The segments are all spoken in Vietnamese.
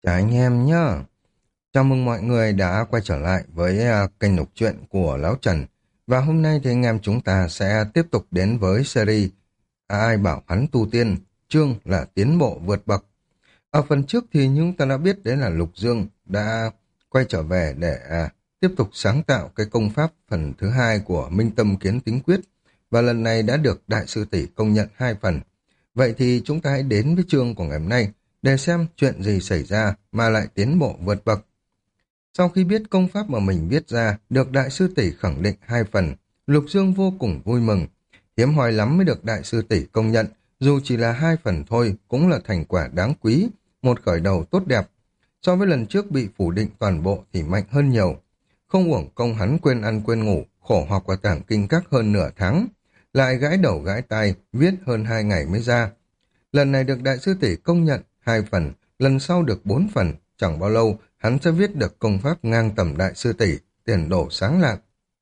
Chào anh em nhá. Chào mừng mọi người đã quay trở lại với kênh đọc truyện của Lão Trần. Và hôm nay thì anh em chúng ta sẽ tiếp tục đến với series Ai bảo hắn tu tiên, chương là tiến bộ vượt bậc. Ở phần trước thì chúng ta đã biết đấy là Lục Dương đã quay trở về để tiếp tục sáng tạo cái công pháp phần thứ hai của Minh Tâm Kiến Tính Quyết. Và lần này đã được Đại sư tỷ công nhận 2 phần. Vậy thì chúng ta hãy đến với chương của ngày hôm nay để xem chuyện gì xảy ra mà lại tiến bộ vượt bậc. Sau khi biết công pháp mà mình viết ra được đại sư tỷ khẳng định 2 phần, Lục Dương vô cùng vui mừng. Hiếm hoi lắm mới được đại sư tỷ công nhận, dù chỉ là 2 phần thôi cũng là thành quả đáng quý, một khởi đầu tốt đẹp. So với lần trước bị phủ định toàn bộ thì mạnh hơn nhiều. Không uổng công hắn quên ăn quên ngủ, khổ học và tảng kinh các hơn nửa tháng. Lại gãi đầu gãi tai, viết hơn 2 ngày mới ra. Lần này được đại sư tỷ công nhận 2 phần, lần sau được 4 phần, chẳng bao lâu hắn sẽ viết được công pháp ngang tầm đại sư tỷ, tiền đồ sáng lạng.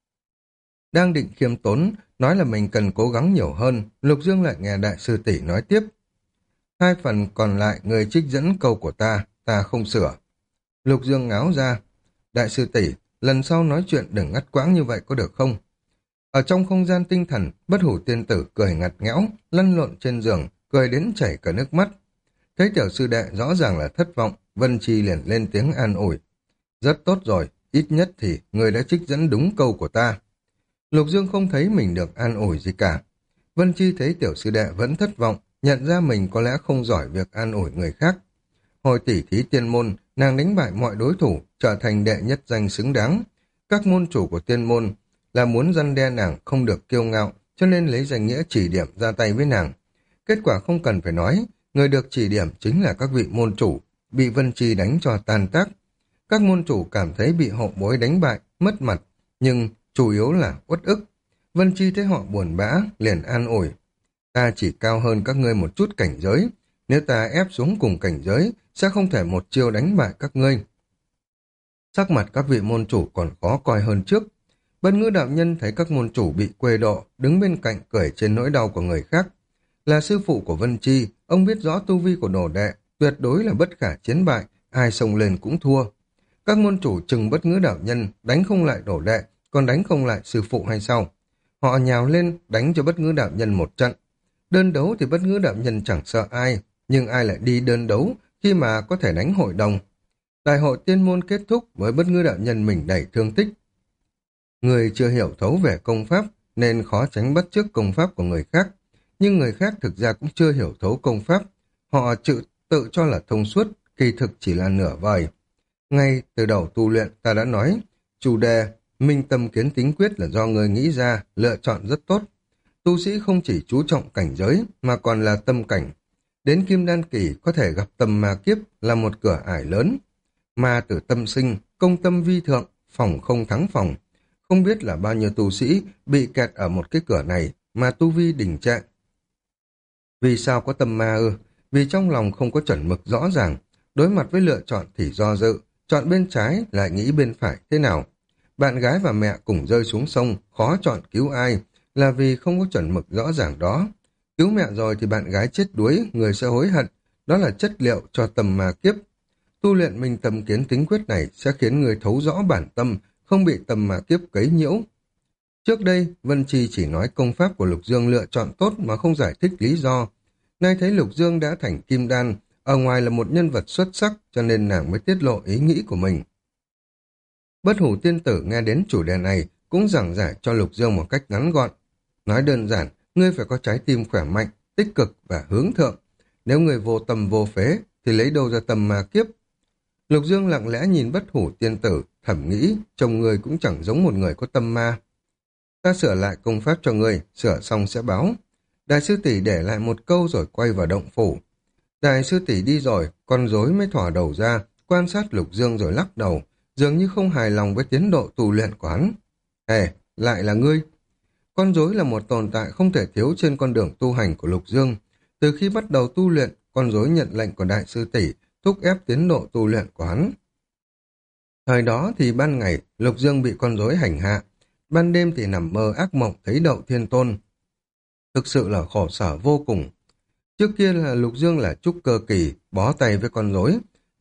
Đang định khiêm tốn, nói là mình cần cố gắng nhiều hơn, Lục Dương lại nghe đại sư tỷ nói tiếp. 2 phần còn lại người trích dẫn câu của ta không sửa. Lục Dương ngáo ra, đại sư tỷ, lần sau nói chuyện đừng ngắt quãng như vậy có được không? Ở trong không gian tinh thần, bất hủ tiên tử cười ngặt nghẽo, lăn lộn trên giường, cười đến chảy cả nước mắt. Thấy tiểu sư đệ rõ ràng là thất vọng, Vân Chi liền lên tiếng an ủi. Rất tốt rồi, ít nhất thì người đã trích dẫn đúng câu của ta. Lục Dương không thấy mình được an ủi gì cả. Vân Chi thấy tiểu sư đệ vẫn thất vọng, nhận ra mình có lẽ không giỏi việc an ủi người khác. Hồi tỉ thí tiên môn, nàng đánh bại mọi đối thủ, trở thành đệ nhất danh xứng đáng. Các môn chủ của tiên môn là muốn răn đe nàng không được kiêu ngạo, cho nên lấy danh nghĩa chỉ điểm ra tay với nàng. Kết quả không cần phải nói, người được chỉ điểm chính là các vị môn chủ, bị Vân Chi đánh cho tan tác. Các môn chủ cảm thấy bị hậu bối đánh bại, mất mặt, nhưng chủ yếu là uất ức. Vân Chi thấy họ buồn bã, liền an ủi. Ta chỉ cao hơn các ngươi một chút cảnh giới, nếu ta ép xuống cùng cảnh giới, sẽ không thể một chiêu đánh bại các ngươi. Sắc mặt các vị môn chủ còn khó coi hơn trước. Bất ngữ đạo nhân thấy các môn chủ bị quê độ, đứng bên cạnh cười trên nỗi đau của người khác. Là sư phụ của Vân Chi, ông biết rõ tu vi của đồ đệ, tuyệt đối là bất khả chiến bại, ai xông lên cũng thua. Các môn chủ chừng bất ngữ đạo nhân, đánh không lại đồ đệ, còn đánh không lại sư phụ hay sao? Họ nhào lên, đánh cho bất ngữ đạo nhân một trận. Đơn đấu thì bất ngữ đạo nhân chẳng sợ ai, nhưng ai lại đi đơn đấu khi mà có thể đánh hội đồng. Đại hội tiên môn kết thúc với bất ngữ đạo nhân mình đầy thương tích. Người chưa hiểu thấu về công pháp nên khó tránh bắt chước công pháp của người khác, nhưng người khác thực ra cũng chưa hiểu thấu công pháp. Họ tự cho là thông suốt, kỳ thực chỉ là nửa vời. Ngay từ đầu tu luyện ta đã nói, chủ đề Minh Tâm Kiến Tính Quyết là do người nghĩ ra, lựa chọn rất tốt. Tu sĩ không chỉ chú trọng cảnh giới mà còn là tâm cảnh. Đến Kim Đan Kỳ có thể gặp tâm ma kiếp là một cửa ải lớn. Ma tử tâm sinh, công tâm vi thượng, phòng không thắng phòng. Không biết là bao nhiêu tu sĩ bị kẹt ở một cái cửa này mà tu vi đình trệ. Vì sao có tâm ma ư? Vì trong lòng không có chuẩn mực rõ ràng, đối mặt với lựa chọn thì do dự, chọn bên trái lại nghĩ bên phải thế nào. Bạn gái và mẹ cùng rơi xuống sông, khó chọn cứu ai, là vì không có chuẩn mực rõ ràng đó. Cứu mẹ rồi thì bạn gái chết đuối, người sẽ hối hận, đó là chất liệu cho tâm ma kiếp. Tu luyện Minh Tâm Kiến Tính Quyết này sẽ khiến người thấu rõ bản tâm, không bị tâm ma kiếp quấy nhiễu. Trước đây, Vân Chi chỉ nói công pháp của Lục Dương lựa chọn tốt mà không giải thích lý do. Nay thấy Lục Dương đã thành kim đan, ở ngoài là một nhân vật xuất sắc cho nên nàng mới tiết lộ ý nghĩ của mình. Bất hủ tiên tử nghe đến chủ đề này cũng giảng giải cho Lục Dương một cách ngắn gọn. Nói đơn giản, ngươi phải có trái tim khỏe mạnh, tích cực và hướng thượng. Nếu người vô tâm vô phế thì lấy đâu ra tâm ma kiếp. Lục Dương lặng lẽ nhìn bất hủ tiên tử, thầm nghĩ chồng người cũng chẳng giống một người có tâm ma. Ta sửa lại công pháp cho ngươi, sửa xong sẽ báo. Đại sư tỷ để lại một câu rồi quay vào động phủ. Đại sư tỷ đi rồi, con rối mới thỏ đầu ra, quan sát Lục Dương rồi lắc đầu, dường như không hài lòng với tiến độ tu luyện của hắn. Ê, lại là ngươi. Con rối là một tồn tại không thể thiếu trên con đường tu hành của Lục Dương. Từ khi bắt đầu tu luyện, con rối nhận lệnh của đại sư tỷ, thúc ép tiến độ tu luyện của hắn. Thời đó thì ban ngày, Lục Dương bị con rối hành hạ, ban đêm thì nằm mơ ác mộng thấy Đậu Thiên Tôn. Thực sự là khổ sở vô cùng. Trước kia là Lục Dương là trúc cơ kỳ, bó tay với con rối.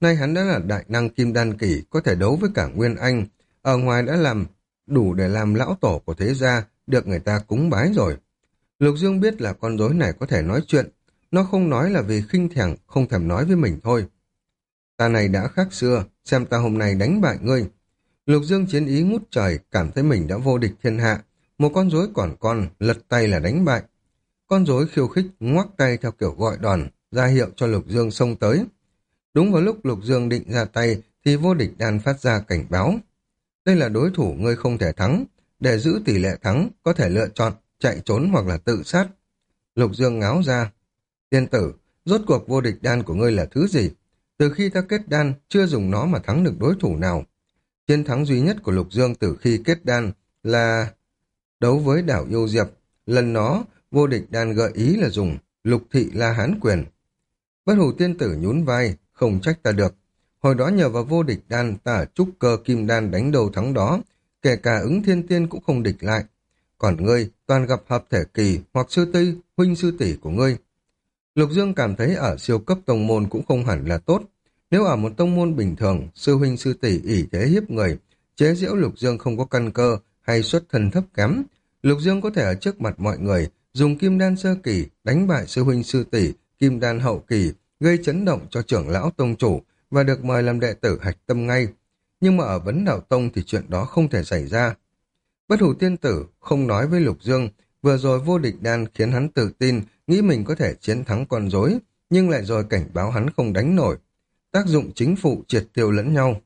Nay hắn đã là đại năng kim đan kỳ, có thể đấu với cả Nguyên Anh, ở ngoài đã làm đủ để làm lão tổ của thế gia, được người ta cúng bái rồi. Lục Dương biết là con rối này có thể nói chuyện, nó không nói là vì khinh thường, không thèm nói với mình thôi. Ta này đã khác xưa, xem ta hôm nay đánh bại ngươi. Lục Dương chiến ý ngút trời, cảm thấy mình đã vô địch thiên hạ, một con rối còn con, lật tay là đánh bại. Con rối khiêu khích ngoắc tay theo kiểu gọi đòn, ra hiệu cho Lục Dương xông tới. Đúng vào lúc Lục Dương định ra tay thì vô địch đan phát ra cảnh báo. Đây là đối thủ ngươi không thể thắng, để giữ tỷ lệ thắng có thể lựa chọn chạy trốn hoặc là tự sát. Lục Dương ngáo ra. Tiên tử, rốt cuộc vô địch đan của ngươi là thứ gì? Từ khi ta kết đan, chưa dùng nó mà thắng được đối thủ nào. Chiến thắng duy nhất của Lục Dương từ khi kết đan là đấu với đảo Yêu Diệp. Lần đó, vô địch đan gợi ý là dùng Lục Thị La Hán Quyền. Bất Hủ tiên tử nhún vai, không trách ta được. Hồi đó nhờ vào vô địch đan, ta ở trúc cơ kim đan đánh đầu thắng đó, kể cả ứng thiên tiên cũng không địch lại. Còn ngươi, toàn gặp hợp thể kỳ hoặc sư tư, huynh sư tỷ của ngươi. Lục Dương cảm thấy ở siêu cấp tông môn cũng không hẳn là tốt. Nếu ở một tông môn bình thường, sư huynh sư tỷ ỷ thế hiếp người, chế giễu Lục Dương không có căn cơ hay xuất thân thấp kém, Lục Dương có thể ở trước mặt mọi người dùng kim đan sơ kỳ đánh bại sư huynh sư tỷ, kim đan hậu kỳ, gây chấn động cho trưởng lão tông chủ và được mời làm đệ tử hạch tâm ngay. Nhưng mà ở vấn đạo tông thì chuyện đó không thể xảy ra. Bất Hủ tiên tử không nói với Lục Dương, vừa rồi vô địch đan khiến hắn tự tin, nghĩ mình có thể chiến thắng con rối, nhưng lại rồi cảnh báo hắn không đánh nổi. Tác dụng chính phụ triệt tiêu lẫn nhau.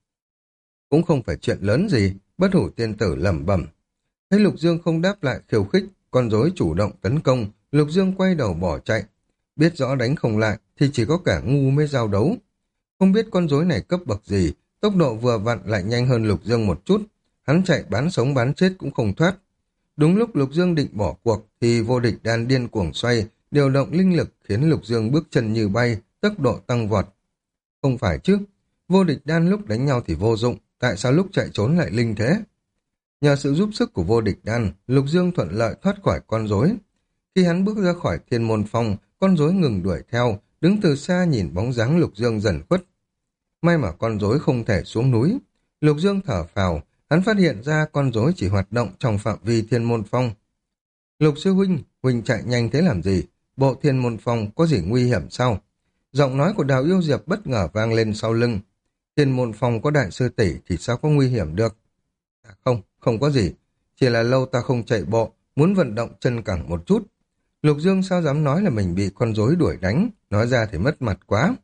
Cũng không phải chuyện lớn gì, Bất Hủ tiên tử lẩm bẩm. Thấy Lục Dương không đáp lại khiêu khích, con rối chủ động tấn công, Lục Dương quay đầu bỏ chạy. Biết rõ đánh không lại thì chỉ có cả ngu mới giao đấu. Không biết con rối này cấp bậc gì, tốc độ vừa vặn lại nhanh hơn Lục Dương một chút. Hắn chạy bán sống bán chết cũng không thoát. Đúng lúc Lục Dương định bỏ cuộc thì vô địch đan điên cuồng xoay, điều động linh lực khiến Lục Dương bước chân như bay, tốc độ tăng vọt. Không phải chứ, vô địch đan lúc đánh nhau thì vô dụng, tại sao lúc chạy trốn lại linh thế? Nhờ sự giúp sức của vô địch đan, Lục Dương thuận lợi thoát khỏi con rối. Khi hắn bước ra khỏi thiên môn phong, con rối ngừng đuổi theo, đứng từ xa nhìn bóng dáng Lục Dương dần khuất. May mà con rối không thể xuống núi. Lục Dương thở phào, hắn phát hiện ra con rối chỉ hoạt động trong phạm vi thiên môn phong. Lục sư huynh, huynh chạy nhanh thế làm gì? Bộ thiên môn phong có gì nguy hiểm sao? Giọng nói của Đào Yêu Diệp bất ngờ vang lên sau lưng. Thiên môn phong có đại sư tỷ thì sao có nguy hiểm được? Không, không có gì. Chỉ là lâu ta không chạy bộ, muốn vận động chân cẳng một chút. Lục Dương sao dám nói là mình bị con rối đuổi đánh, nói ra thì mất mặt quá.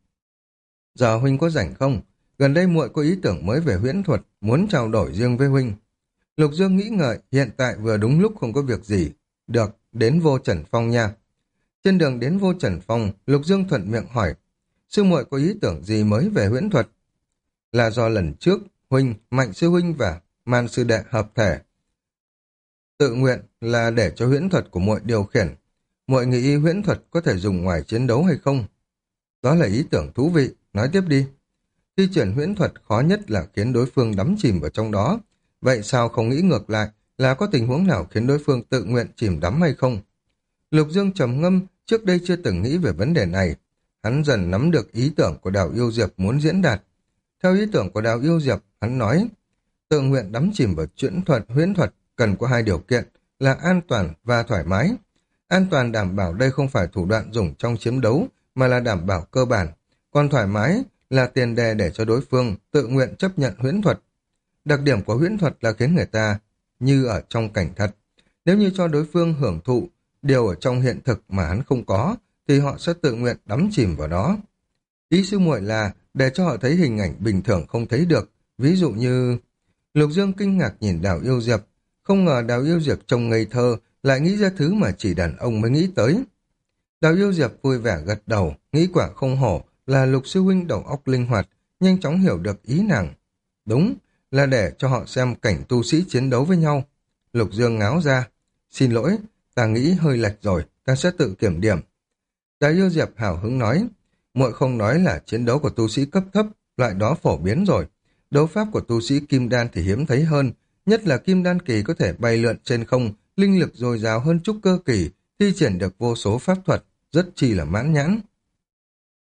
Giờ huynh có rảnh không? Gần đây muội có ý tưởng mới về huyễn thuật, muốn trao đổi riêng với huynh. Lục Dương nghĩ ngợi, hiện tại vừa đúng lúc không có việc gì. Được, đến Vô Trần Phong nha. Trên đường đến Vô Trần Phong, Lục Dương thuận miệng hỏi, sư muội có ý tưởng gì mới về huyễn thuật? Là do lần trước, huynh, Mạnh sư huynh và Man sư đệ hợp thể. Tự nguyện là để cho huyễn thuật của muội điều khiển. Muội nghĩ huyễn thuật có thể dùng ngoài chiến đấu hay không? Đó là ý tưởng thú vị, nói tiếp đi. Thi triển huyễn thuật khó nhất là khiến đối phương đắm chìm vào trong đó. Vậy sao không nghĩ ngược lại là có tình huống nào khiến đối phương tự nguyện chìm đắm hay không? Lục Dương trầm ngâm, trước đây chưa từng nghĩ về vấn đề này. Hắn dần nắm được ý tưởng của Đào Yêu Diệp muốn diễn đạt. Theo ý tưởng của Đào Yêu Diệp, hắn nói, tự nguyện đắm chìm vào huyễn thuật cần có hai điều kiện là an toàn và thoải mái. An toàn đảm bảo đây không phải thủ đoạn dùng trong chiến đấu, mà là đảm bảo cơ bản. Còn thoải mái là tiền đề để cho đối phương tự nguyện chấp nhận huyễn thuật. Đặc điểm của huyễn thuật là khiến người ta như ở trong cảnh thật. Nếu như cho đối phương hưởng thụ điều ở trong hiện thực mà hắn không có, thì họ sẽ tự nguyện đắm chìm vào đó. Ý sư muội là để cho họ thấy hình ảnh bình thường không thấy được, ví dụ như... Lục Dương kinh ngạc nhìn Đào Yêu Diệp, không ngờ Đào Yêu Diệp trông ngây thơ, lại nghĩ ra thứ mà chỉ đàn ông mới nghĩ tới. Đào Yêu Diệp vui vẻ gật đầu, nghĩ quả không hổ là Lục sư huynh đầu óc linh hoạt, nhanh chóng hiểu được ý nàng. Đúng, là để cho họ xem cảnh tu sĩ chiến đấu với nhau. Lục Dương ngáo ra, xin lỗi, ta nghĩ hơi lệch rồi, ta sẽ tự kiểm điểm. Đào Yêu Diệp hào hứng nói, muội không nói là chiến đấu của tu sĩ cấp thấp, loại đó phổ biến rồi. Đấu pháp của tu sĩ kim đan thì hiếm thấy hơn, nhất là kim đan kỳ có thể bay lượn trên không, linh lực dồi dào hơn trúc cơ kỳ, thi triển được vô số pháp thuật, rất chi là mãn nhãn.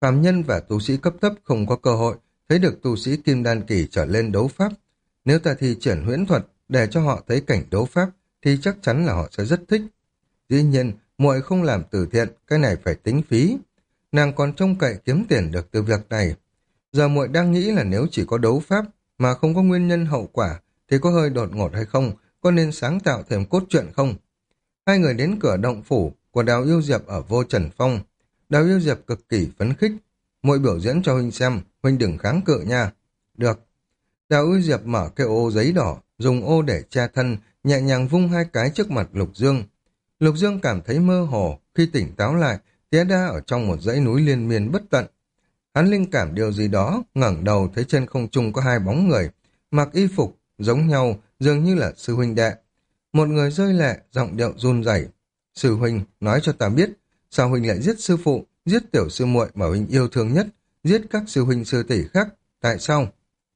Phàm nhân và tu sĩ cấp thấp không có cơ hội thấy được tu sĩ kim đan kỳ trở lên đấu pháp. Nếu ta thi triển huyễn thuật để cho họ thấy cảnh đấu pháp thì chắc chắn là họ sẽ rất thích. Dĩ nhiên, muội không làm từ thiện, cái này phải tính phí. Nàng còn trông cậy kiếm tiền được từ việc này. Giờ muội đang nghĩ là nếu chỉ có đấu pháp mà không có nguyên nhân hậu quả thì có hơi đột ngột hay không, có nên sáng tạo thêm cốt truyện không? Hai người đến cửa động phủ của Đào Yêu Diệp ở Vô Trần Phong. Đào Yêu Diệp cực kỳ phấn khích. Muội biểu diễn cho huynh xem, huynh đừng kháng cự nha. Được. Đào Yêu Diệp mở cái ô giấy đỏ, dùng ô để che thân, nhẹ nhàng vung hai cái trước mặt Lục Dương. Lục Dương cảm thấy mơ hồ, khi tỉnh táo lại, té đa ở trong một dãy núi liên miên bất tận. Hắn linh cảm điều gì đó, ngẩng đầu thấy trên không trung có hai bóng người, mặc y phục giống nhau, dường như là sư huynh đệ. Một người rơi lệ, giọng điệu run rẩy. Sư huynh, nói cho ta biết, sao huynh lại giết sư phụ, giết tiểu sư muội mà huynh yêu thương nhất, giết các sư huynh sư tỷ khác, tại sao?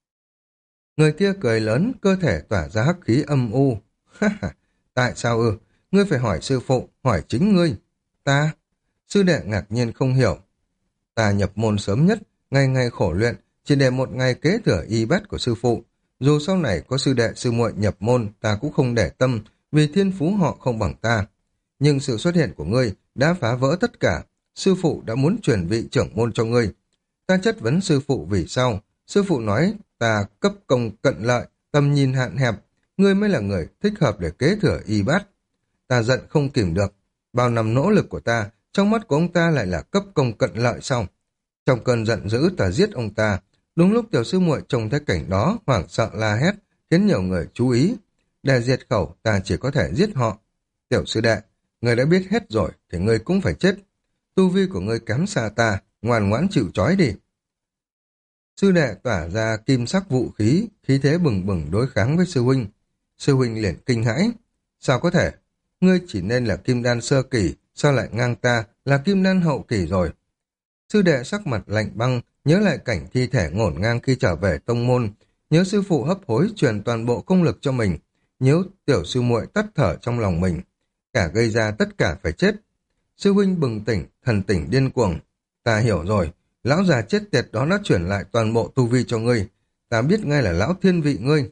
Người kia cười lớn, cơ thể tỏa ra hắc khí âm u. Tại sao ư? Ngươi phải hỏi sư phụ, hỏi chính ngươi. Ta? Sư đệ ngạc nhiên không hiểu. Ta nhập môn sớm nhất, ngày ngày khổ luyện, chỉ để một ngày kế thừa y bát của sư phụ. Dù sau này có sư đệ sư muội nhập môn, ta cũng không để tâm, vì thiên phú họ không bằng ta. Nhưng sự xuất hiện của ngươi đã phá vỡ tất cả. Sư phụ đã muốn truyền vị trưởng môn cho ngươi. Ta chất vấn sư phụ vì sao? Sư phụ nói ta cấp công cận lợi, tầm nhìn hạn hẹp. Ngươi mới là người thích hợp để kế thừa y bát. Ta giận không kìm được. Bao năm nỗ lực của ta, trong mắt của ông ta lại là cấp công cận lợi sao? Trong cơn giận dữ ta giết ông ta. Đúng lúc tiểu sư muội trông thấy cảnh đó, hoảng sợ la hét, khiến nhiều người chú ý. Để diệt khẩu, ta chỉ có thể giết họ. Tiểu sư đệ, người đã biết hết rồi, thì ngươi cũng phải chết. Tu vi của ngươi kém xa ta, ngoan ngoãn chịu trói đi. Sư đệ tỏa ra kim sắc vũ khí, khí thế bừng bừng đối kháng với sư huynh. Sư huynh liền kinh hãi. Sao có thể? Ngươi chỉ nên là kim đan sơ kỳ, sao lại ngang ta là kim đan hậu kỳ rồi? Sư đệ sắc mặt lạnh băng, nhớ lại cảnh thi thể ngổn ngang khi trở về tông môn, nhớ sư phụ hấp hối truyền toàn bộ công lực cho mình, nhớ tiểu sư muội tắt thở trong lòng mình, cả gây ra tất cả phải chết. Sư huynh bừng tỉnh, thần tỉnh điên cuồng. Ta hiểu rồi, lão già chết tiệt đó đã chuyển lại toàn bộ tu vi cho ngươi, ta biết ngay là lão thiên vị ngươi.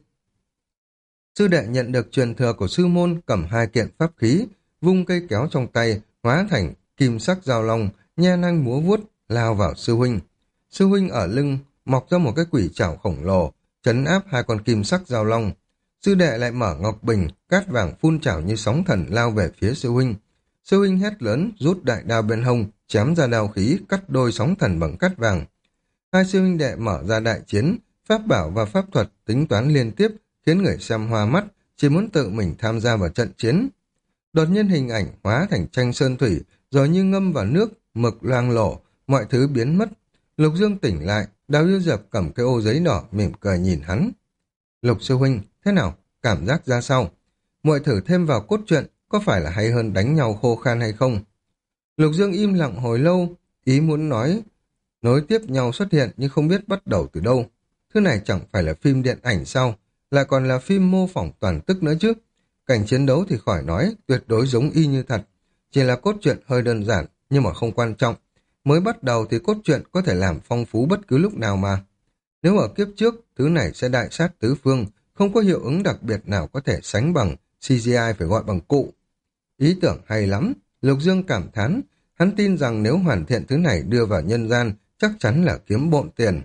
Sư đệ nhận được truyền thừa của sư môn, cầm hai kiện pháp khí, vung cây kéo trong tay, hóa thành kim sắc dao long, nhe nanh múa vuốt, lao vào sư huynh. Sư huynh ở lưng, mọc ra một cái quỷ trảo khổng lồ, trấn áp hai con kim sắc dao long. Sư đệ lại mở ngọc bình, cát vàng phun trảo như sóng thần lao về phía sư huynh. Sư huynh hét lớn, rút đại đao bên hông, chém ra đao khí, cắt đôi sóng thần bằng cát vàng. Hai sư huynh đệ mở ra đại chiến, pháp bảo và pháp thuật tính toán liên tiếp, khiến người xem hoa mắt, chỉ muốn tự mình tham gia vào trận chiến. Đột nhiên hình ảnh hóa thành tranh sơn thủy, rồi như ngâm vào nước, mực loang lổ, mọi thứ biến mất. Lục Dương tỉnh lại, Đào Yêu Diệp cầm cái ô giấy đỏ mỉm cười nhìn hắn. Lục sư huynh, thế nào? Cảm giác ra sao? Muội thử thêm vào cốt truyện, có phải là hay hơn đánh nhau khô khan hay không? Lục Dương im lặng hồi lâu, ý muốn nói, nối tiếp nhau xuất hiện nhưng không biết bắt đầu từ đâu. Thứ này chẳng phải là phim điện ảnh sao? Lại còn là phim mô phỏng toàn tức nữa chứ. Cảnh chiến đấu thì khỏi nói, tuyệt đối giống y như thật. Chỉ là cốt truyện hơi đơn giản, nhưng mà không quan trọng. Mới bắt đầu thì cốt truyện có thể làm phong phú bất cứ lúc nào mà. Nếu ở kiếp trước, thứ này sẽ đại sát tứ phương, không có hiệu ứng đặc biệt nào có thể sánh bằng, CGI phải gọi bằng cụ. Ý tưởng hay lắm, Lục Dương cảm thán, hắn tin rằng nếu hoàn thiện thứ này đưa vào nhân gian, chắc chắn là kiếm bộn tiền.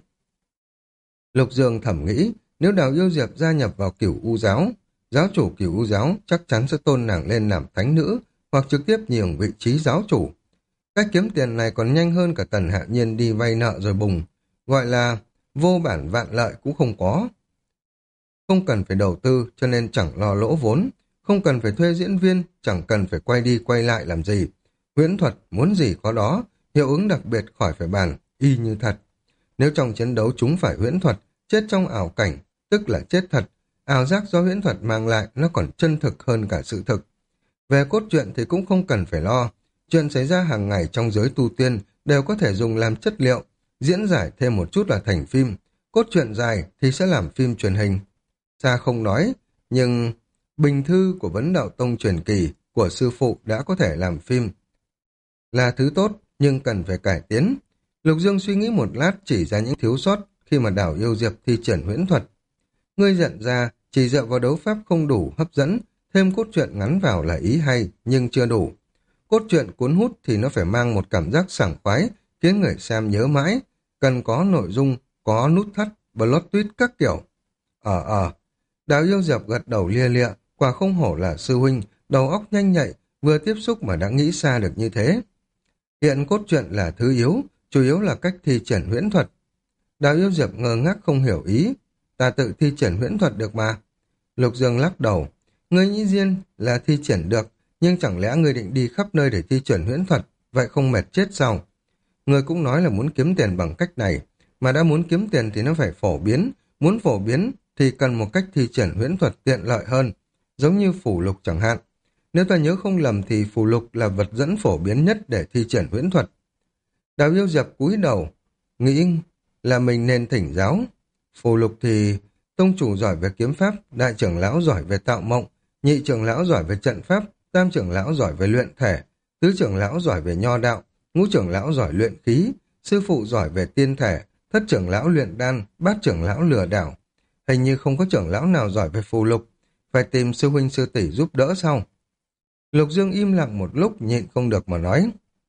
Lục Dương thẩm nghĩ, nếu Đào Yêu Diệp gia nhập vào Cửu U giáo, giáo chủ Cửu U giáo chắc chắn sẽ tôn nàng lên làm thánh nữ, hoặc trực tiếp nhường vị trí giáo chủ. Cách kiếm tiền này còn nhanh hơn cả Tần Hạ Nhiên đi vay nợ rồi bùng, gọi là vô bản vạn lợi cũng không có. Không cần phải đầu tư cho nên chẳng lo lỗ vốn, không cần phải thuê diễn viên, chẳng cần phải quay đi quay lại làm gì. Huyễn thuật muốn gì có đó, hiệu ứng đặc biệt khỏi phải bàn, y như thật. Nếu trong chiến đấu chúng phải huyễn thuật, chết trong ảo cảnh, tức là chết thật. Ảo giác do huyễn thuật mang lại nó còn chân thực hơn cả sự thực. Về cốt truyện thì cũng không cần phải lo. Chuyện xảy ra hàng ngày trong giới tu tiên đều có thể dùng làm chất liệu, diễn giải thêm một chút là thành phim. Cốt truyện dài thì sẽ làm phim truyền hình. Xa không nói, nhưng bình thư của Vấn Đạo Tông truyền kỳ của sư phụ đã có thể làm phim. Là thứ tốt, nhưng cần phải cải tiến. Lục Dương suy nghĩ một lát chỉ ra những thiếu sót khi mà Đào Yêu Diệp thi triển huyễn thuật. Ngươi nhận ra chỉ dựa vào đấu pháp không đủ hấp dẫn, thêm cốt truyện ngắn vào là ý hay nhưng chưa đủ. Cốt truyện cuốn hút thì nó phải mang một cảm giác sảng khoái, khiến người xem nhớ mãi, cần có nội dung, có nút thắt, plot twist các kiểu. Đào Yêu Diệp gật đầu lia lịa, quả không hổ là sư huynh, đầu óc nhanh nhạy, vừa tiếp xúc mà đã nghĩ xa được như thế. Hiện cốt truyện là thứ yếu, chủ yếu là cách thi triển huyễn thuật. Đào Yêu Diệp ngơ ngác không hiểu ý, ta tự thi triển huyễn thuật được mà. Lục Dương lắc đầu, ngươi nghĩ riêng là thi triển được, nhưng chẳng lẽ ngươi định đi khắp nơi để thi triển huyễn thuật, vậy không mệt chết sao? Ngươi cũng nói là muốn kiếm tiền bằng cách này, mà đã muốn kiếm tiền thì nó phải phổ biến, muốn phổ biến thì cần một cách thi triển huyễn thuật tiện lợi hơn, giống như phù lục chẳng hạn. Nếu ta nhớ không lầm thì phù lục là vật dẫn phổ biến nhất để thi triển huyễn thuật. Đào Yêu Diệp cúi đầu, nghĩ là mình nên thỉnh giáo. Phù lục thì tông chủ giỏi về kiếm pháp, đại trưởng lão giỏi về tạo mộng, nhị trưởng lão giỏi về trận pháp, tam trưởng lão giỏi về luyện thể, tứ trưởng lão giỏi về nho đạo, ngũ trưởng lão giỏi luyện khí, sư phụ giỏi về tiên thể, thất trưởng lão luyện đan, bát trưởng lão lừa đảo. Hình như không có trưởng lão nào giỏi về phù lục, phải tìm sư huynh sư tỷ giúp đỡ sau. Lục Dương im lặng một lúc nhịn không được mà nói.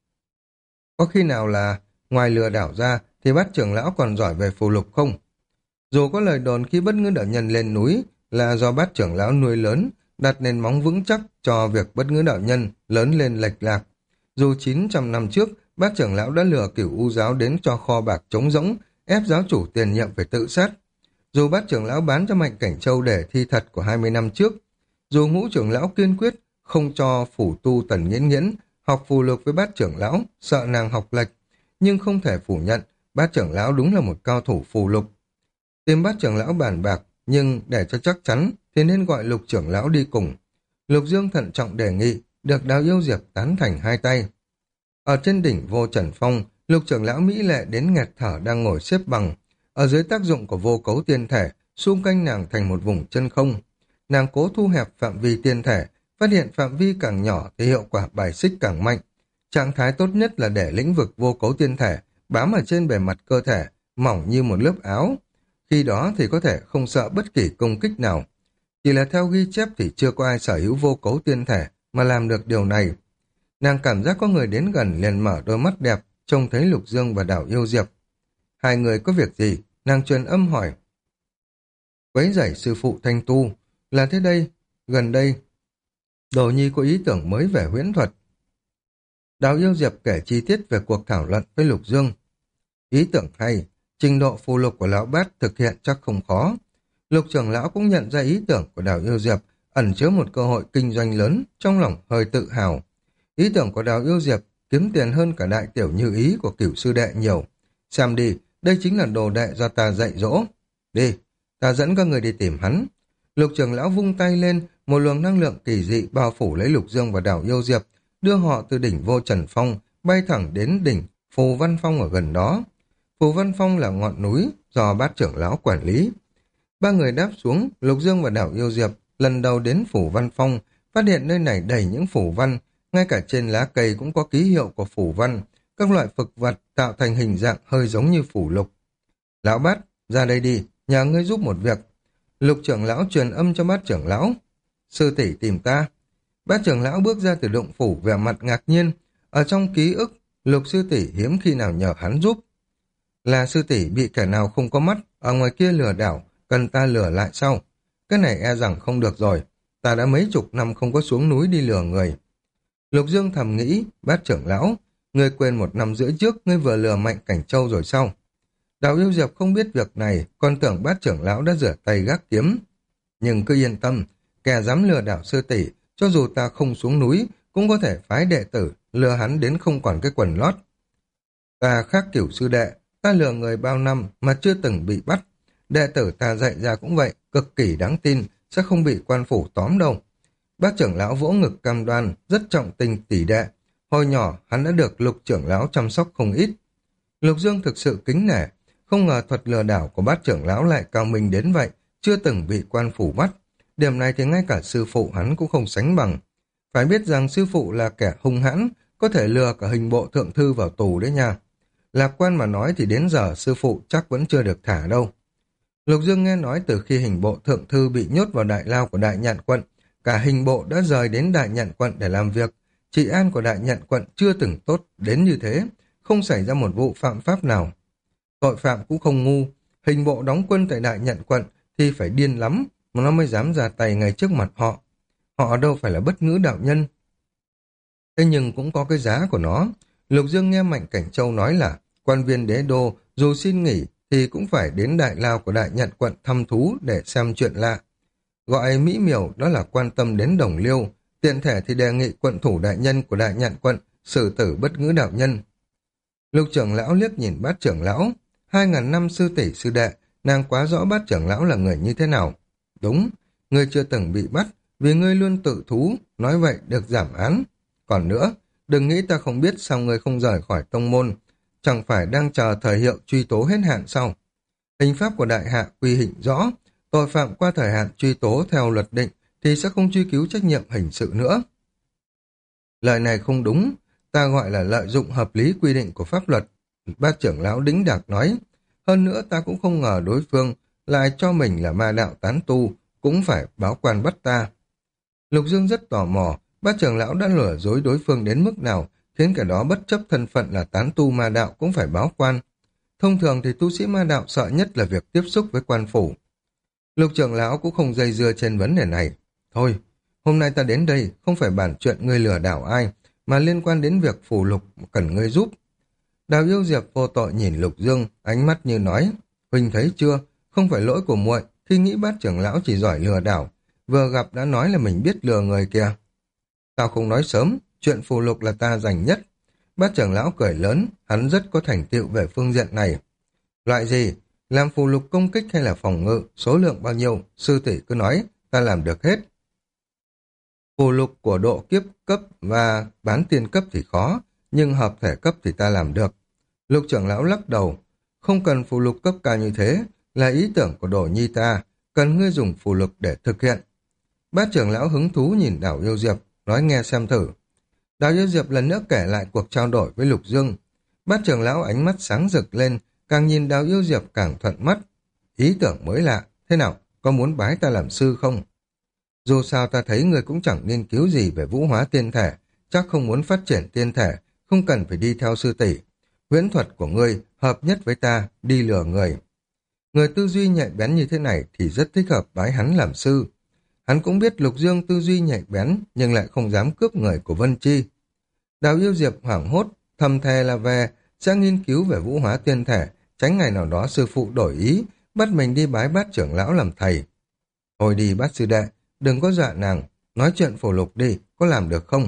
Có khi nào là ngoài lừa đảo ra thì bát trưởng lão còn giỏi về phù lục không? Dù có lời đồn khi Bất Ngữ Đạo Nhân lên núi là do bát trưởng lão nuôi lớn, đặt nền móng vững chắc cho việc Bất Ngữ Đạo Nhân lớn lên lệch lạc. Dù 900 năm trước, bát trưởng lão đã lừa Cửu U giáo đến cho kho bạc trống rỗng, ép giáo chủ tiền nhiệm phải tự sát. Dù bát trưởng lão bán cho Mạnh Cảnh Châu để thi thật của 20 năm trước, dù ngũ trưởng lão kiên quyết không cho phủ tu Tần Nghiễn Nghiễn học phù lục với bát trưởng lão, sợ nàng học lệch, nhưng không thể phủ nhận bát trưởng lão đúng là một cao thủ phù lục. Tìm bát trưởng lão bàn bạc, nhưng để cho chắc chắn thì nên gọi Lục trưởng lão đi cùng. Lục Dương thận trọng đề nghị, được Đào Yêu Diệp tán thành hai tay. Ở trên đỉnh Vô Trần Phong, Lục trưởng lão mỹ lệ đến nghẹt thở đang ngồi xếp bằng. Ở dưới tác dụng của vô cấu tiên thể, xung quanh nàng thành một vùng chân không. Nàng cố thu hẹp phạm vi tiên thể, phát hiện phạm vi càng nhỏ thì hiệu quả bài xích càng mạnh. Trạng thái tốt nhất là để lĩnh vực vô cấu tiên thể bám ở trên bề mặt cơ thể, mỏng như một lớp áo. Khi đó thì có thể không sợ bất kỳ công kích nào. Chỉ là theo ghi chép thì chưa có ai sở hữu vô cấu tiên thể mà làm được điều này. Nàng cảm giác có người đến gần liền mở đôi mắt đẹp, trông thấy Lục Dương và Đào Yêu Diệp. Hai người có việc gì? Nàng truyền âm hỏi. Quấy rầy sư phụ thanh tu, là thế đây, gần đây, Đồ Nhi có ý tưởng mới về huyễn thuật. Đào Yêu Diệp kể chi tiết về cuộc thảo luận với Lục Dương. Ý tưởng hay, trình độ phù lục của lão bát thực hiện chắc không khó. Lục trưởng lão cũng nhận ra ý tưởng của Đào Yêu Diệp, ẩn chứa một cơ hội kinh doanh lớn, trong lòng hơi tự hào. Ý tưởng của Đào Yêu Diệp kiếm tiền hơn cả đại tiểu như ý của Cửu sư đệ nhiều. Xem đi, đây chính là đồ đệ do ta dạy dỗ. Đi, ta dẫn các người đi tìm hắn. Lục trưởng lão vung tay lên, một luồng năng lượng kỳ dị bao phủ lấy Lục Dương và Đào Yêu Diệp, đưa họ từ đỉnh Vô Trần Phong bay thẳng đến đỉnh Phù Văn Phong ở gần đó. Phù Văn Phong là ngọn núi do bát trưởng lão quản lý. Ba người đáp xuống, Lục Dương và Đào Yêu Diệp lần đầu đến Phù Văn Phong, phát hiện nơi này đầy những phù văn, ngay cả trên lá cây cũng có ký hiệu của phù văn, các loại thực vật tạo thành hình dạng hơi giống như phù lục. Lão bát, ra đây đi, nhờ ngươi giúp một việc. Lục trưởng lão truyền âm cho bát trưởng lão. Sư tỷ tìm ta. Bát trưởng lão bước ra từ động phủ vẻ mặt ngạc nhiên. Ở trong ký ức, Lục sư tỷ hiếm khi nào nhờ hắn giúp. Là sư tỷ bị kẻ nào không có mắt ở ngoài kia lừa đảo, cần ta lừa lại sau. Cái này e rằng không được rồi, ta đã mấy chục năm không có xuống núi đi lừa người. Lục Dương thầm nghĩ, bát trưởng lão, ngươi quên 1 năm rưỡi trước ngươi vừa lừa Mạnh Cảnh Châu rồi sao? Đào Yêu Diệp không biết việc này, còn tưởng bát trưởng lão đã rửa tay gác kiếm. Nhưng cứ yên tâm, kẻ dám lừa đảo sư tỷ, cho dù ta không xuống núi, cũng có thể phái đệ tử, lừa hắn đến không còn cái quần lót. Ta khác Cửu sư đệ, ta lừa người bao năm mà chưa từng bị bắt. Đệ tử ta dạy ra cũng vậy, cực kỳ đáng tin, sẽ không bị quan phủ tóm đâu. Bác trưởng lão vỗ ngực cam đoan, rất trọng tình tỷ đệ. Hồi nhỏ, hắn đã được Lục trưởng lão chăm sóc không ít. Lục Dương thực sự kính nể, không ngờ thuật lừa đảo của bát trưởng lão lại cao minh đến vậy, chưa từng bị quan phủ bắt. Điểm này thì ngay cả sư phụ hắn cũng không sánh bằng. Phải biết rằng sư phụ là kẻ hung hãn, có thể lừa cả hình bộ thượng thư vào tù đấy nha. Lạc quan mà nói thì đến giờ sư phụ chắc vẫn chưa được thả đâu. Lục Dương nghe nói từ khi hình bộ thượng thư bị nhốt vào đại lao của Đại Nhạn quận, cả hình bộ đã rời đến Đại Nhạn quận để làm việc. Trị an của Đại Nhạn quận chưa từng tốt đến như thế, không xảy ra một vụ phạm pháp nào. Tội phạm cũng không ngu, hình bộ đóng quân tại Đại Nhạn quận thì phải điên lắm mà nó mới dám ra tay ngay trước mặt họ. Họ đâu phải là bất ngữ đạo nhân. Thế nhưng cũng có cái giá của nó. Lục Dương nghe Mạnh Cảnh Châu nói là quan viên đế đô dù xin nghỉ thì cũng phải đến đại lao của Đại Nhạn quận thăm thú để xem chuyện lạ. Gọi mỹ miều đó là quan tâm đến đồng liêu, tiện thể thì đề nghị quận thủ đại nhân của Đại Nhạn quận xử tử bất ngữ đạo nhân. Lục trưởng lão liếc nhìn Bát trưởng lão, 2.000 năm sư tỷ sư đệ, nàng quá rõ Bát trưởng lão là người như thế nào. Đúng, ngươi chưa từng bị bắt, vì ngươi luôn tự thú, nói vậy được giảm án. Còn nữa, đừng nghĩ ta không biết sao ngươi không rời khỏi tông môn, chẳng phải đang chờ thời hiệu truy tố hết hạn sao. Hình pháp của đại hạ quy định rõ, tội phạm qua thời hạn truy tố theo luật định thì sẽ không truy cứu trách nhiệm hình sự nữa. Lời này không đúng, ta gọi là lợi dụng hợp lý quy định của pháp luật. Bát trưởng lão đĩnh đạc nói, hơn nữa ta cũng không ngờ đối phương lại cho mình là ma đạo tán tu, cũng phải báo quan bắt ta. Lục Dương rất tò mò, bát trưởng lão đã lừa dối đối phương đến mức nào, khiến cả đó bất chấp thân phận là tán tu ma đạo cũng phải báo quan. Thông thường thì tu sĩ ma đạo sợ nhất là việc tiếp xúc với quan phủ. Lục trưởng lão cũng không dây dưa trên vấn đề này. Thôi, hôm nay ta đến đây không phải bàn chuyện ngươi lừa đảo ai, mà liên quan đến việc phù lục cần ngươi giúp. Đào Yêu Diệp vô tội nhìn Lục Dương, ánh mắt như nói, huynh thấy chưa, không phải lỗi của muội, khi nghĩ bát trưởng lão chỉ giỏi lừa đảo, vừa gặp đã nói là mình biết lừa người kìa. Tao không nói sớm, chuyện phù lục là ta giành nhất. Bát trưởng lão cười lớn, hắn rất có thành tựu về phương diện này. Loại gì? Làm phù lục công kích hay là phòng ngự, số lượng bao nhiêu, sư tỷ cứ nói, ta làm được hết. Phù lục của độ kiếp cấp và bán tiên cấp thì khó, nhưng hợp thể cấp thì ta làm được. Lục trưởng lão lắc đầu, không cần phù lục cấp cao như thế, là ý tưởng của Đồ Nhi ta, cần ngươi dùng phù lục để thực hiện. Bát trưởng lão hứng thú nhìn Đào Yêu Diệp, nói nghe xem thử. Đào Yêu Diệp lần nữa kể lại cuộc trao đổi với Lục Dương. Bát trưởng lão ánh mắt sáng rực lên, càng nhìn Đào Yêu Diệp càng thuận mắt. Ý tưởng mới lạ, thế nào, có muốn bái ta làm sư không? Dù sao ta thấy người cũng chẳng nghiên cứu gì về vũ hóa tiên thể, chắc không muốn phát triển tiên thể, không cần phải đi theo sư tỷ. Huyễn thuật của ngươi hợp nhất với ta, đi lừa người. Người tư duy nhạy bén như thế này thì rất thích hợp bái hắn làm sư. Hắn cũng biết Lục Dương tư duy nhạy bén, nhưng lại không dám cướp người của Vân Chi. Đào Yêu Diệp hoảng hốt, thầm thề là về, sẽ nghiên cứu về vũ hóa tiên thể, tránh ngày nào đó sư phụ đổi ý, bắt mình đi bái bát trưởng lão làm thầy. Thôi đi bát sư đệ, đừng có dọa nàng, nói chuyện phổ lục đi, có làm được không?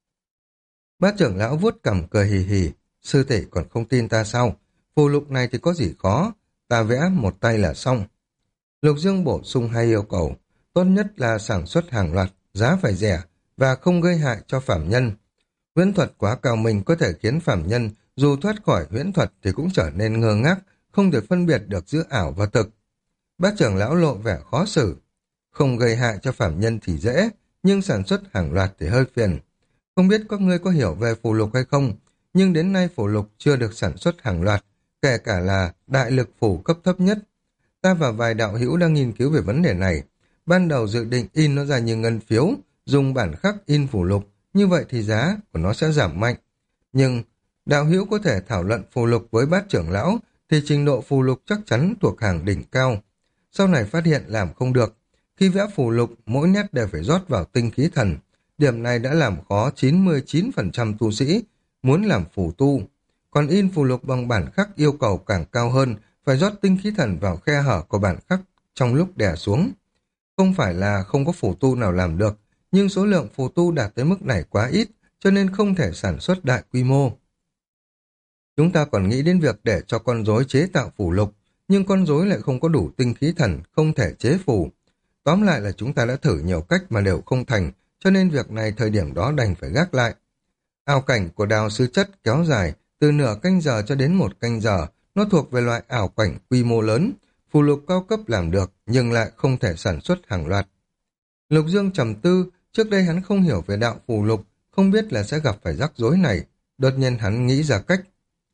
Bát trưởng lão vuốt cằm cười hì hì, sư tỷ còn không tin ta sao? Phù lục này thì có gì khó, ta vẽ một tay là xong. Lục Dương bổ sung hai yêu cầu, tốt nhất là sản xuất hàng loạt, giá phải rẻ và không gây hại cho phạm nhân. Huyễn thuật quá cao minh có thể khiến phạm nhân dù thoát khỏi huyễn thuật thì cũng trở nên ngơ ngác, không thể phân biệt được giữa ảo và thực. Bát trưởng lão lộ vẻ khó xử. Không gây hại cho phạm nhân thì dễ, nhưng sản xuất hàng loạt thì hơi phiền. Không biết các ngươi có hiểu về phù lục hay không, nhưng đến nay phù lục chưa được sản xuất hàng loạt, kể cả là đại lực phù cấp thấp nhất. Ta và vài đạo hữu đang nghiên cứu về vấn đề này. Ban đầu dự định in nó ra như ngân phiếu, dùng bản khắc in phù lục, như vậy thì giá của nó sẽ giảm mạnh. Nhưng đạo hữu có thể thảo luận phù lục với bát trưởng lão, thì trình độ phù lục chắc chắn thuộc hàng đỉnh cao. Sau này phát hiện làm không được. Khi vẽ phù lục, mỗi nét đều phải rót vào tinh khí thần. Điểm này đã làm khó 99% tu sĩ muốn làm phù tu. Còn in phù lục bằng bản khắc yêu cầu càng cao hơn, phải rót tinh khí thần vào khe hở của bản khắc trong lúc đè xuống. Không phải là không có phù tu nào làm được, nhưng số lượng phù tu đạt tới mức này quá ít, cho nên không thể sản xuất đại quy mô. Chúng ta còn nghĩ đến việc để cho con rối chế tạo phù lục, nhưng con rối lại không có đủ tinh khí thần, không thể chế phù. Tóm lại là chúng ta đã thử nhiều cách mà đều không thành, cho nên việc này thời điểm đó đành phải gác lại. Ảo cảnh của Đào sư chất kéo dài từ nửa canh giờ cho đến 1 canh giờ, nó thuộc về loại ảo cảnh quy mô lớn, phù lục cao cấp làm được nhưng lại không thể sản xuất hàng loạt. Lục Dương trầm tư, trước đây hắn không hiểu về đạo phù lục, không biết là sẽ gặp phải rắc rối này, đột nhiên hắn nghĩ ra cách.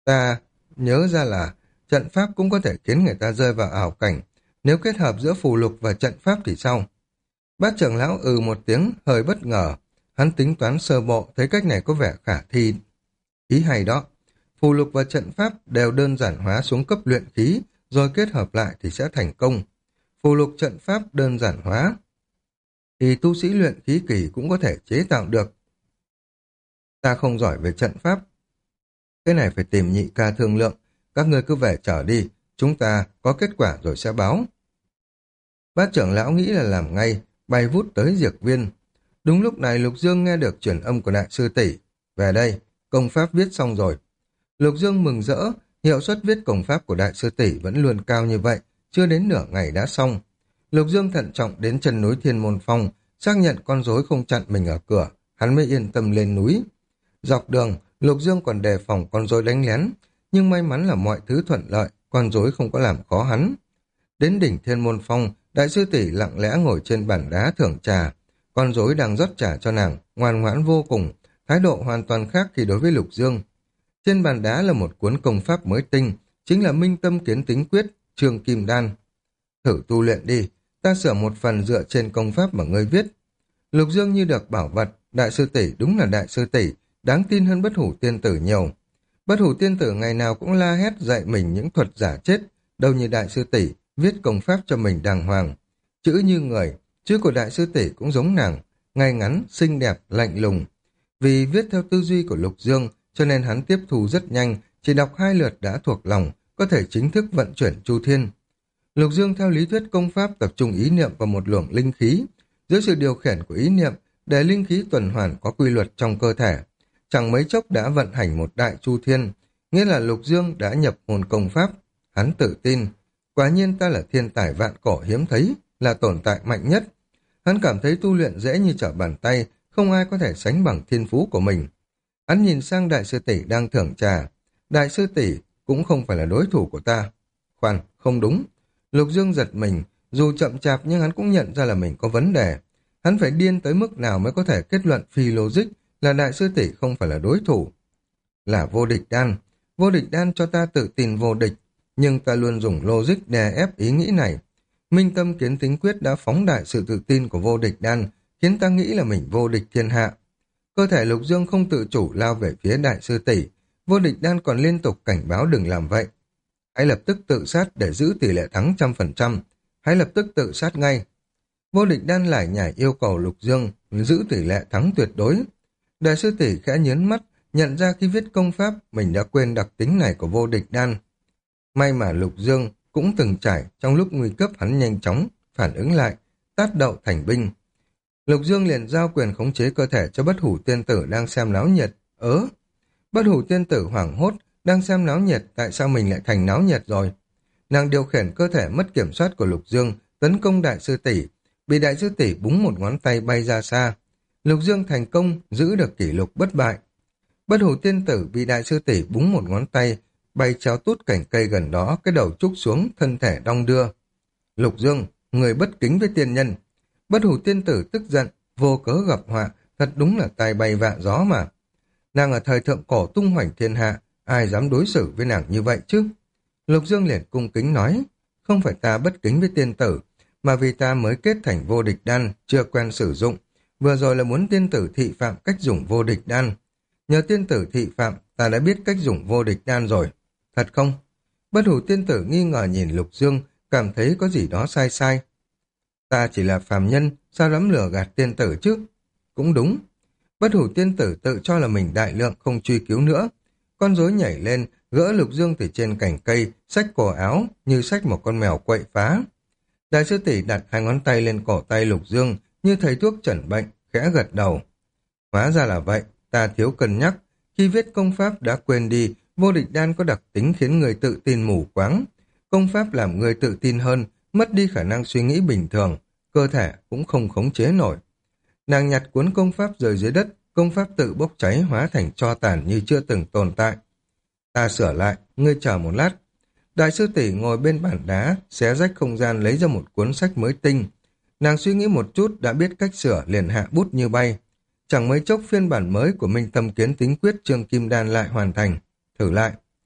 Ta nhớ ra là trận pháp cũng có thể khiến người ta rơi vào ảo cảnh. Nếu kết hợp giữa phù lục và trận pháp thì sao? Bát trưởng lão một tiếng, hơi bất ngờ. Hắn tính toán sơ bộ, thấy cách này có vẻ khả thi. Ý hay đó. Phù lục và trận pháp đều đơn giản hóa xuống cấp luyện khí, rồi kết hợp lại thì sẽ thành công. Phù lục trận pháp đơn giản hóa, thì tu sĩ luyện khí kỳ cũng có thể chế tạo được. Ta không giỏi về trận pháp. Cái này phải tìm nhị ca thương lượng. Các ngươi cứ về chờ đi, chúng ta có kết quả rồi sẽ báo. Bát trưởng lão nghĩ là làm ngay, bay vút tới Diệp Viên. Đúng lúc này Lục Dương nghe được truyền âm của đại sư tỷ. Về đây, công pháp viết xong rồi. Lục Dương mừng rỡ, hiệu suất viết công pháp của đại sư tỷ vẫn luôn cao như vậy, chưa đến nửa ngày đã xong. Lục Dương thận trọng đến chân núi Thiên Môn Phong, xác nhận con rối không chặn mình ở cửa, hắn mới yên tâm lên núi. Dọc đường, Lục Dương còn đề phòng con rối đánh lén, nhưng may mắn là mọi thứ thuận lợi, con rối không có làm khó hắn. Đến đỉnh Thiên Môn Phong, đại sư tỷ lặng lẽ ngồi trên bàn đá thưởng trà. Con rối đang rót trà cho nàng, ngoan ngoãn vô cùng, thái độ hoàn toàn khác khi đối với Lục Dương. Trên bàn đá là một cuốn công pháp mới tinh, chính là Minh Tâm Kiến Tính Quyết, Trường Kim Đan. Thử tu luyện đi, ta sửa một phần dựa trên công pháp mà ngươi viết. Lục Dương như được bảo vật, đại sư tỷ đúng là đại sư tỷ, đáng tin hơn Bất Hủ Tiên Tử nhiều. Bất Hủ Tiên Tử ngày nào cũng la hét dạy mình những thuật giả chết, đâu như đại sư tỷ viết công pháp cho mình đàng hoàng. Chữ như người, chữ của đại sư tỷ cũng giống nàng, ngay ngắn, xinh đẹp, lạnh lùng. Vì viết theo tư duy của Lục Dương, cho nên hắn tiếp thu rất nhanh, chỉ đọc 2 lượt đã thuộc lòng, có thể chính thức vận chuyển chu thiên. Lục Dương theo lý thuyết công pháp tập trung ý niệm vào một luồng linh khí, dưới sự điều khiển của ý niệm, để linh khí tuần hoàn có quy luật trong cơ thể. Chẳng mấy chốc đã vận hành một đại chu thiên, nghĩa là Lục Dương đã nhập môn công pháp. Hắn tự tin, quả nhiên ta là thiên tài vạn cổ hiếm thấy, là tồn tại mạnh nhất. Hắn cảm thấy tu luyện dễ như trở bàn tay, không ai có thể sánh bằng thiên phú của mình. Hắn nhìn sang đại sư tỷ đang thưởng trà. Đại sư tỷ cũng không phải là đối thủ của ta. Khoan, không đúng. Lục Dương giật mình, dù chậm chạp nhưng hắn cũng nhận ra là mình có vấn đề. Hắn phải điên tới mức nào mới có thể kết luận phi logic là đại sư tỷ không phải là đối thủ. Là vô địch đan. Vô địch đan cho ta tự tin vô địch, nhưng ta luôn dùng logic đè ép ý nghĩ này. Minh Tâm Kiến Tính Quyết đã phóng đại sự tự tin của vô địch đan, khiến ta nghĩ là mình vô địch thiên hạ. Cơ thể Lục Dương không tự chủ lao về phía đại sư tỷ, vô địch đan còn liên tục cảnh báo đừng làm vậy. Hãy lập tức tự sát để giữ tỷ lệ thắng 100%. Hãy lập tức tự sát ngay. Vô địch đan lại nhảy yêu cầu Lục Dương giữ tỷ lệ thắng tuyệt đối. Đại sư tỷ khẽ nhớn mắt, nhận ra khi viết công pháp mình đã quên đặc tính này của vô địch đan. May mà Lục Dương cũng từng trải, trong lúc nguy cấp hắn nhanh chóng phản ứng lại, tát đậu thành binh. Lục Dương liền giao quyền khống chế cơ thể cho Bất Hủ Tiên Tử đang xem náo nhiệt. Bất Hủ Tiên Tử hoảng hốt, đang xem náo nhiệt, tại sao mình lại thành náo nhiệt rồi? Nàng điều khiển cơ thể mất kiểm soát của Lục Dương, tấn công đại sư tỷ, bị đại sư tỷ búng một ngón tay bay ra xa. Lục Dương thành công giữ được kỷ lục bất bại. Bất Hủ Tiên Tử bị đại sư tỷ búng một ngón tay, bay chéo tút cành cây gần đó, cái đầu trúc xuống, thân thể đong đưa. Lục Dương, người bất kính với tiên nhân. Bất Hủ Tiên Tử tức giận, vô cớ gặp họa, thật đúng là tai bay vạ gió mà. Nàng ở thời thượng cổ tung hoành thiên hạ, ai dám đối xử với nàng như vậy chứ? Lục Dương liền cung kính nói, không phải ta bất kính với tiên tử, mà vì ta mới kết thành vô địch đan, chưa quen sử dụng. Vừa rồi là muốn tiên tử thị phạm cách dùng vô địch đan. Nhờ tiên tử thị phạm, ta đã biết cách dùng vô địch đan rồi. Thật không? Bất Hủ Tiên Tử nghi ngờ nhìn Lục Dương, cảm thấy có gì đó sai sai. Ta chỉ là phàm nhân, sao dám lừa gạt tiên tử chứ? Cũng đúng. Bất Hủ Tiên Tử tự cho là mình đại lượng không truy cứu nữa. Con rối nhảy lên, gỡ Lục Dương từ trên cành cây, xách cổ áo như xách một con mèo quậy phá. Đại sư tỷ đặt 2 ngón tay lên cổ tay Lục Dương như thầy thuốc chẩn bệnh, khẽ gật đầu. Hóa ra là vậy, ta thiếu cân nhắc. Khi viết công pháp đã quên đi, vô địch đan có đặc tính khiến người tự tin mù quáng. Công pháp làm người tự tin hơn, mất đi khả năng suy nghĩ bình thường, cơ thể cũng không khống chế nổi. Nàng nhặt cuốn công pháp rơi dưới đất, công pháp tự bốc cháy hóa thành tro tàn như chưa từng tồn tại. Ta sửa lại, ngươi chờ một lát. Đại sư tỷ ngồi bên bàn đá, xé rách không gian lấy ra một cuốn sách mới tinh. Nàng suy nghĩ một chút đã biết cách sửa liền hạ bút như bay. Chẳng mấy chốc phiên bản mới của Minh Tâm Kiến Tính Quyết Chương Kim Đan lại hoàn thành. Thử lại.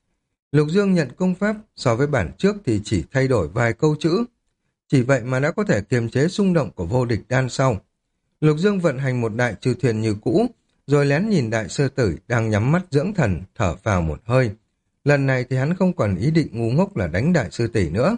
Lục Dương nhận công pháp so với bản trước thì chỉ thay đổi vài câu chữ. Chỉ vậy mà đã có thể kiềm chế xung động của vô địch đan sau. Lục Dương vận hành một đại trừ thuyền như cũ, rồi lén nhìn đại sư tử đang nhắm mắt dưỡng thần, thở phào một hơi. Lần này thì hắn không còn ý định ngu ngốc là đánh đại sư tỷ nữa.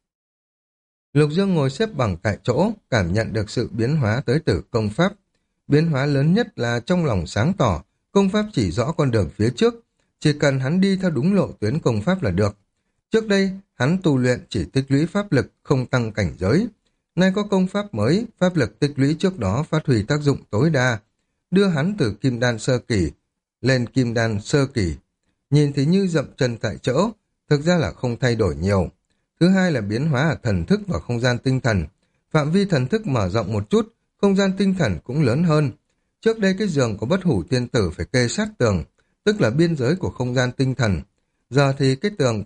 Lục Dương ngồi xếp bằng tại chỗ, cảm nhận được sự biến hóa tới từ công pháp. Biến hóa lớn nhất là trong lòng sáng tỏ, công pháp chỉ rõ con đường phía trước, chỉ cần hắn đi theo đúng lộ tuyến công pháp là được. Trước đây, hắn tu luyện chỉ tích lũy pháp lực, không tăng cảnh giới. Nay có công pháp mới, pháp lực tích lũy trước đó phát huy tác dụng tối đa, đưa hắn từ kim đan sơ kỳ lên kim đan sơ kỳ. Nhìn thì như dậm chân tại chỗ, thực ra là không thay đổi nhiều. Thứ hai là biến hóa ở thần thức và không gian tinh thần. Phạm vi thần thức mở rộng một chút, không gian tinh thần cũng lớn hơn. Trước đây cái giường của bất hủ tiên tử phải kê sát tường, tức là biên giới của không gian tinh thần. Giờ thì cái tường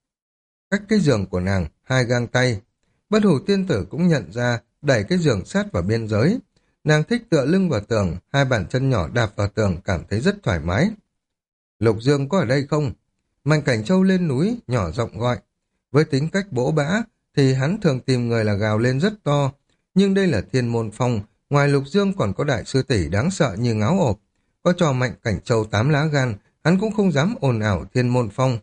cách cái giường của nàng 2 gang tay. Bất hủ tiên tử cũng nhận ra đẩy cái giường sát vào biên giới. Nàng thích tựa lưng vào tường, 2 bàn chân nhỏ đạp vào tường cảm thấy rất thoải mái. Lục Dương có ở đây không? Mạnh Cảnh Châu lên núi, nhỏ giọng gọi. Với tính cách bỗ bã, thì hắn thường tìm người là gào lên rất to. Nhưng đây là Thiên Môn Phong, ngoài Lục Dương còn có đại sư tỷ đáng sợ như ngáo ộp. Có cho Mạnh Cảnh Châu 8 lá gan, hắn cũng không dám ồn ào Thiên Môn Phong.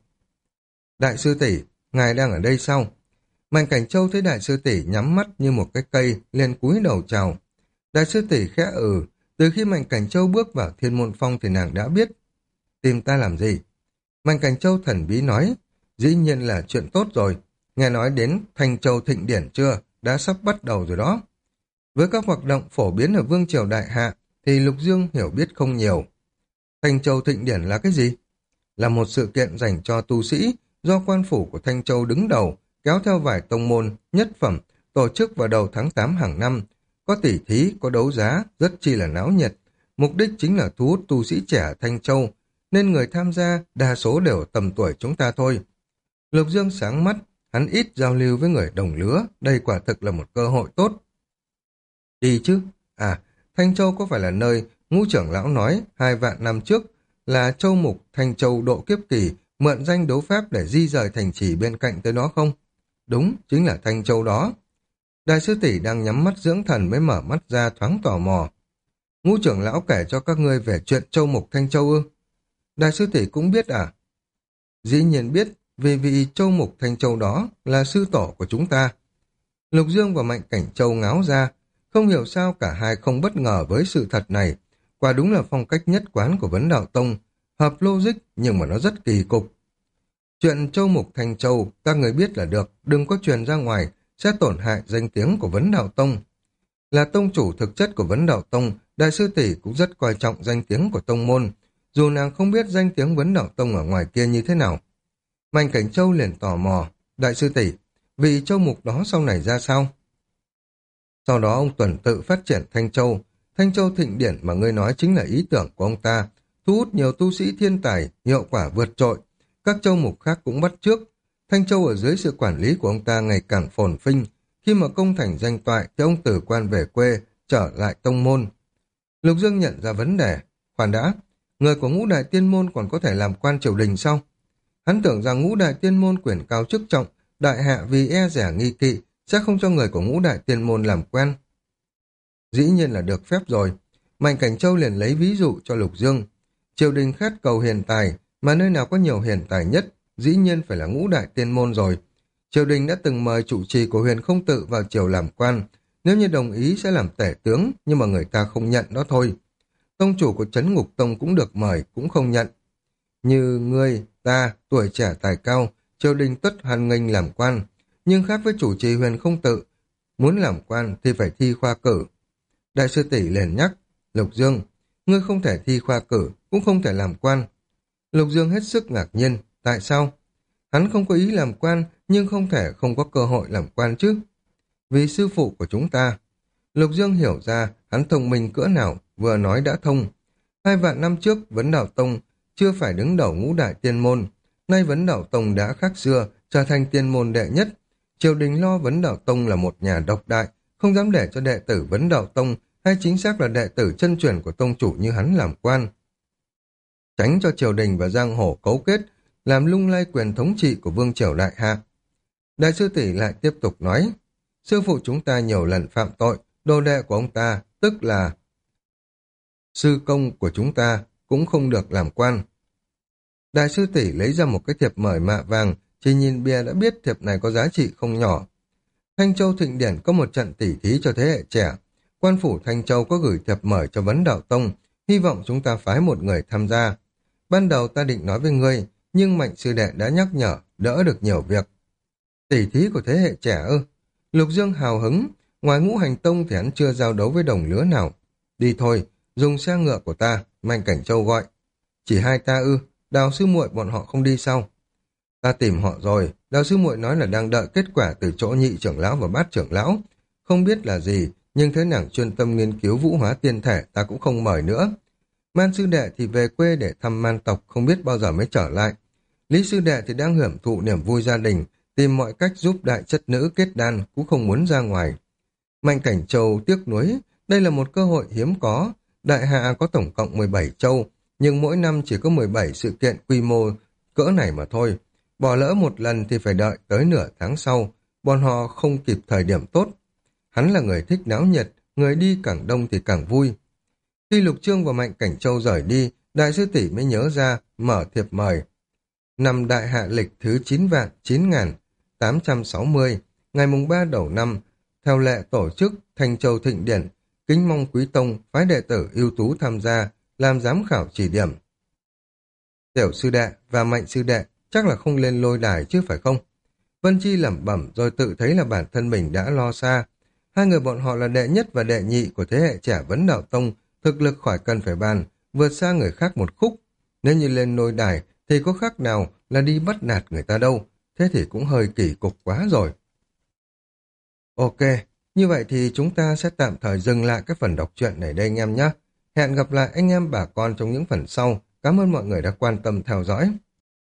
Đại sư tỷ, ngài đang ở đây sao? Mạnh Cảnh Châu thấy đại sư tỷ nhắm mắt như một cái cây, liền cúi đầu chào. Đại sư tỷ khẽ từ khi Mạnh Cảnh Châu bước vào Thiên Môn Phong thì nàng đã biết. Tìm ta làm gì? Mạnh Cảnh Châu thần bí nói, dĩ nhiên là chuyện tốt rồi. Nghe nói đến Thanh Châu Thịnh Điển chưa? Đã sắp bắt đầu rồi đó. Với các hoạt động phổ biến ở Vương Triều Đại Hạ thì Lục Dương hiểu biết không nhiều. Thanh Châu Thịnh Điển là cái gì? Là một sự kiện dành cho tu sĩ do quan phủ của Thanh Châu đứng đầu, kéo theo vài tông môn, nhất phẩm, tổ chức vào đầu tháng 8 hàng năm. Có tỉ thí, có đấu giá, rất chi là náo nhiệt. Mục đích chính là thu hút tu sĩ trẻ ở Thanh Châu, nên người tham gia đa số đều tầm tuổi chúng ta thôi. Lục Dương sáng mắt, hắn ít giao lưu với người đồng lứa, đây quả thực là một cơ hội tốt. Đi chứ? À, Thanh Châu có phải là nơi ngũ trưởng lão nói 2 vạn năm trước là châu mục Thanh Châu độ kiếp kỳ mượn danh đấu pháp để di rời thành trì bên cạnh tới đó không? Đúng, chính là Thanh Châu đó. Đại sư tỷ đang nhắm mắt dưỡng thần mới mở mắt ra thoáng tò mò. Ngũ trưởng lão kể cho các ngươi về chuyện châu mục Thanh Châu ư? Đại sư tỷ cũng biết à? Dĩ nhiên biết, vì vị châu mục Thanh Châu đó là sư tổ của chúng ta. Lục Dương và Mạnh Cảnh Châu ngáo ra, không hiểu sao cả hai không bất ngờ với sự thật này. Quả đúng là phong cách nhất quán của Vấn Đạo Tông, hợp logic nhưng mà nó rất kỳ cục. Chuyện châu mục Thanh Châu, các người biết là được, đừng có truyền ra ngoài, sẽ tổn hại danh tiếng của Vấn Đạo Tông. Là tông chủ thực chất của Vấn Đạo Tông, đại sư tỷ cũng rất coi trọng danh tiếng của tông môn, dù nàng không biết danh tiếng Vấn Đạo Tông ở ngoài kia như thế nào. Mạnh Cảnh Châu liền tò mò, đại sư tỷ, vị châu mục đó sau này ra sao? Sau đó ông tuần tự phát triển Thanh Châu Thịnh Điển mà ngươi nói chính là ý tưởng của ông ta, thu hút nhiều tu sĩ thiên tài, hiệu quả vượt trội. Các châu mục khác cũng bắt chước. Thanh Châu ở dưới sự quản lý của ông ta ngày càng phồn vinh. Khi mà công thành danh toại thì ông từ quan về quê, trở lại tông môn. Lục Dương nhận ra vấn đề. Khoan đã, người của ngũ đại tiên môn còn có thể làm quan triều đình sao? Hắn tưởng rằng ngũ đại tiên môn quyền cao chức trọng, đại hạ vì e rẻ nghi kỵ, sẽ không cho người của ngũ đại tiên môn làm quen. Dĩ nhiên là được phép rồi. Mạnh Cảnh Châu liền lấy ví dụ cho Lục Dương. Triều đình khát cầu hiền tài, mà nơi nào có nhiều hiền tài nhất, dĩ nhiên phải là ngũ đại tiên môn rồi. Triều đình đã từng mời trụ trì của Huyền Không Tự vào triều làm quan, nếu như đồng ý sẽ làm tể tướng, nhưng mà người ta không nhận đó thôi. Tông chủ của Trấn Ngục Tông cũng được mời, cũng không nhận. Như ngươi, ta, tuổi trẻ tài cao, triều đình tất hoan nghênh làm quan, nhưng khác với chủ trì Huyền Không Tự, muốn làm quan thì phải thi khoa cử. Đại sư tỷ liền nhắc, Lục Dương, ngươi không thể thi khoa cử, cũng không thể làm quan. Lục Dương hết sức ngạc nhiên, tại sao? Hắn không có ý làm quan, nhưng không thể không có cơ hội làm quan chứ. Vì sư phụ của chúng ta. Lục Dương hiểu ra, hắn thông minh cỡ nào, vừa nói đã thông. 2 vạn năm trước, Vấn Đạo Tông chưa phải đứng đầu ngũ đại tiên môn. Nay Vấn Đạo Tông đã khác xưa, trở thành tiên môn đệ nhất. Triều đình lo Vấn Đạo Tông là một nhà độc đại, không dám để cho đệ tử Vấn Đạo Tông, hay chính xác là đệ tử chân truyền của tông chủ như hắn làm quan. Tránh cho triều đình và giang hồ cấu kết, làm lung lay quyền thống trị của vương triều đại hạ. Đại sư tỷ lại tiếp tục nói, sư phụ chúng ta nhiều lần phạm tội, đồ đệ của ông ta, tức là sư công của chúng ta, cũng không được làm quan. Đại sư tỷ lấy ra một cái thiệp mời mạ vàng, chỉ nhìn bìa đã biết thiệp này có giá trị không nhỏ. Thanh Châu Thịnh Điển có một trận tỉ thí cho thế hệ trẻ. Quan phủ Thanh Châu có gửi thiệp mời cho Vấn Đạo Tông, hy vọng chúng ta phái một người tham gia. Ban đầu ta định nói với ngươi, nhưng Mạnh sư đệ đã nhắc nhở, đỡ được nhiều việc. Tỉ thí của thế hệ trẻ ư? Lục Dương hào hứng, ngoài Ngũ Hành Tông thì hắn chưa giao đấu với đồng lứa nào. Đi thôi, dùng xe ngựa của ta, Mạnh Cảnh Châu gọi. Chỉ hai ta ư? Đào sư muội bọn họ không đi sao? Ta tìm họ rồi, Đào sư muội nói là đang đợi kết quả từ chỗ Nhị trưởng lão và Bát trưởng lão. Không biết là gì, nhưng thế nàng chuyên tâm nghiên cứu vũ hóa tiên thể, ta cũng không mời nữa. Man sư đệ thì về quê để thăm man tộc, không biết bao giờ mới trở lại. Lý sư đệ thì đang hưởng thụ niềm vui gia đình, tìm mọi cách giúp đại chất nữ kết đan, cũng không muốn ra ngoài. Mạnh Cảnh Châu tiếc nuối, đây là một cơ hội hiếm có. Đại hạ có tổng cộng 17 châu, nhưng mỗi năm chỉ có 17 sự kiện quy mô cỡ này mà thôi. Bỏ lỡ một lần thì phải đợi tới nửa tháng sau, bọn họ không kịp thời điểm tốt. Hắn là người thích náo nhiệt, người đi càng đông thì càng vui. Khi Lục Chương và Mạnh Cảnh Châu rời đi, đại sư tỷ mới nhớ ra, mở thiệp mời. Năm đại hạ lịch thứ 9.9.860, ngày mùng 3 đầu năm, theo lệ tổ chức Thanh Châu Thịnh Điển, kính mong quý tông phái đệ tử ưu tú tham gia, làm giám khảo chỉ điểm. Tiểu sư đệ và Mạnh sư đệ chắc là không lên lôi đài chứ phải không? Vân Chi lẩm bẩm rồi tự thấy là bản thân mình đã lo xa. Hai người bọn họ là đệ nhất và đệ nhị của thế hệ trẻ Vấn Đạo Tông, thực lực khỏi cần phải bàn, vượt xa người khác một khúc. Nếu như lên lôi đài thì có khác nào là đi bắt nạt người ta đâu, thế thì cũng hơi kỳ cục quá rồi. Ok, như vậy thì chúng ta sẽ tạm thời dừng lại cái phần đọc truyện này đây anh em nhé. Hẹn gặp lại anh em bà con trong những phần sau. Cảm ơn mọi người đã quan tâm theo dõi.